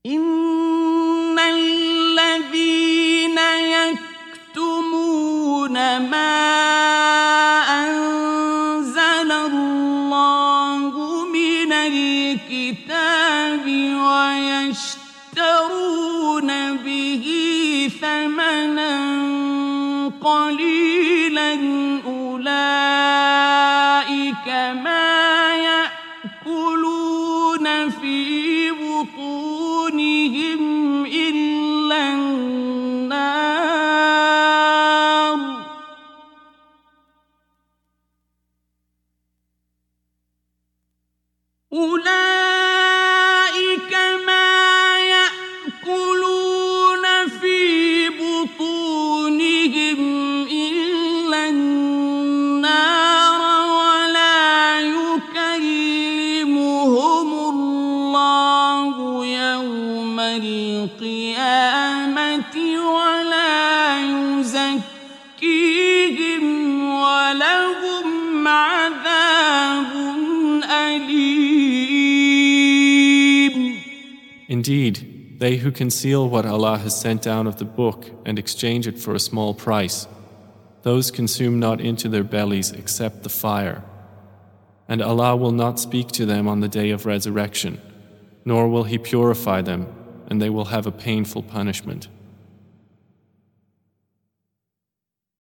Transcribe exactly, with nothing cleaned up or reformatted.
إن الذين يكتمون ما أنزل الله من الكتاب ويشترون به ثمنا قليلا أولئك ما يأكلون في بطونهم إلا النار أولئك ما يأكلون في بطونهم إلا النار ولا يكلمهم الله يوم القيامة ولا يزكيهم ولهم عذاب أليم. Indeed, they who conceal what Allah has sent down of the book and exchange it for a small price, those consume not into their bellies except the fire. And Allah will not speak to them on the day of resurrection, nor will He purify them, and they will have a painful punishment.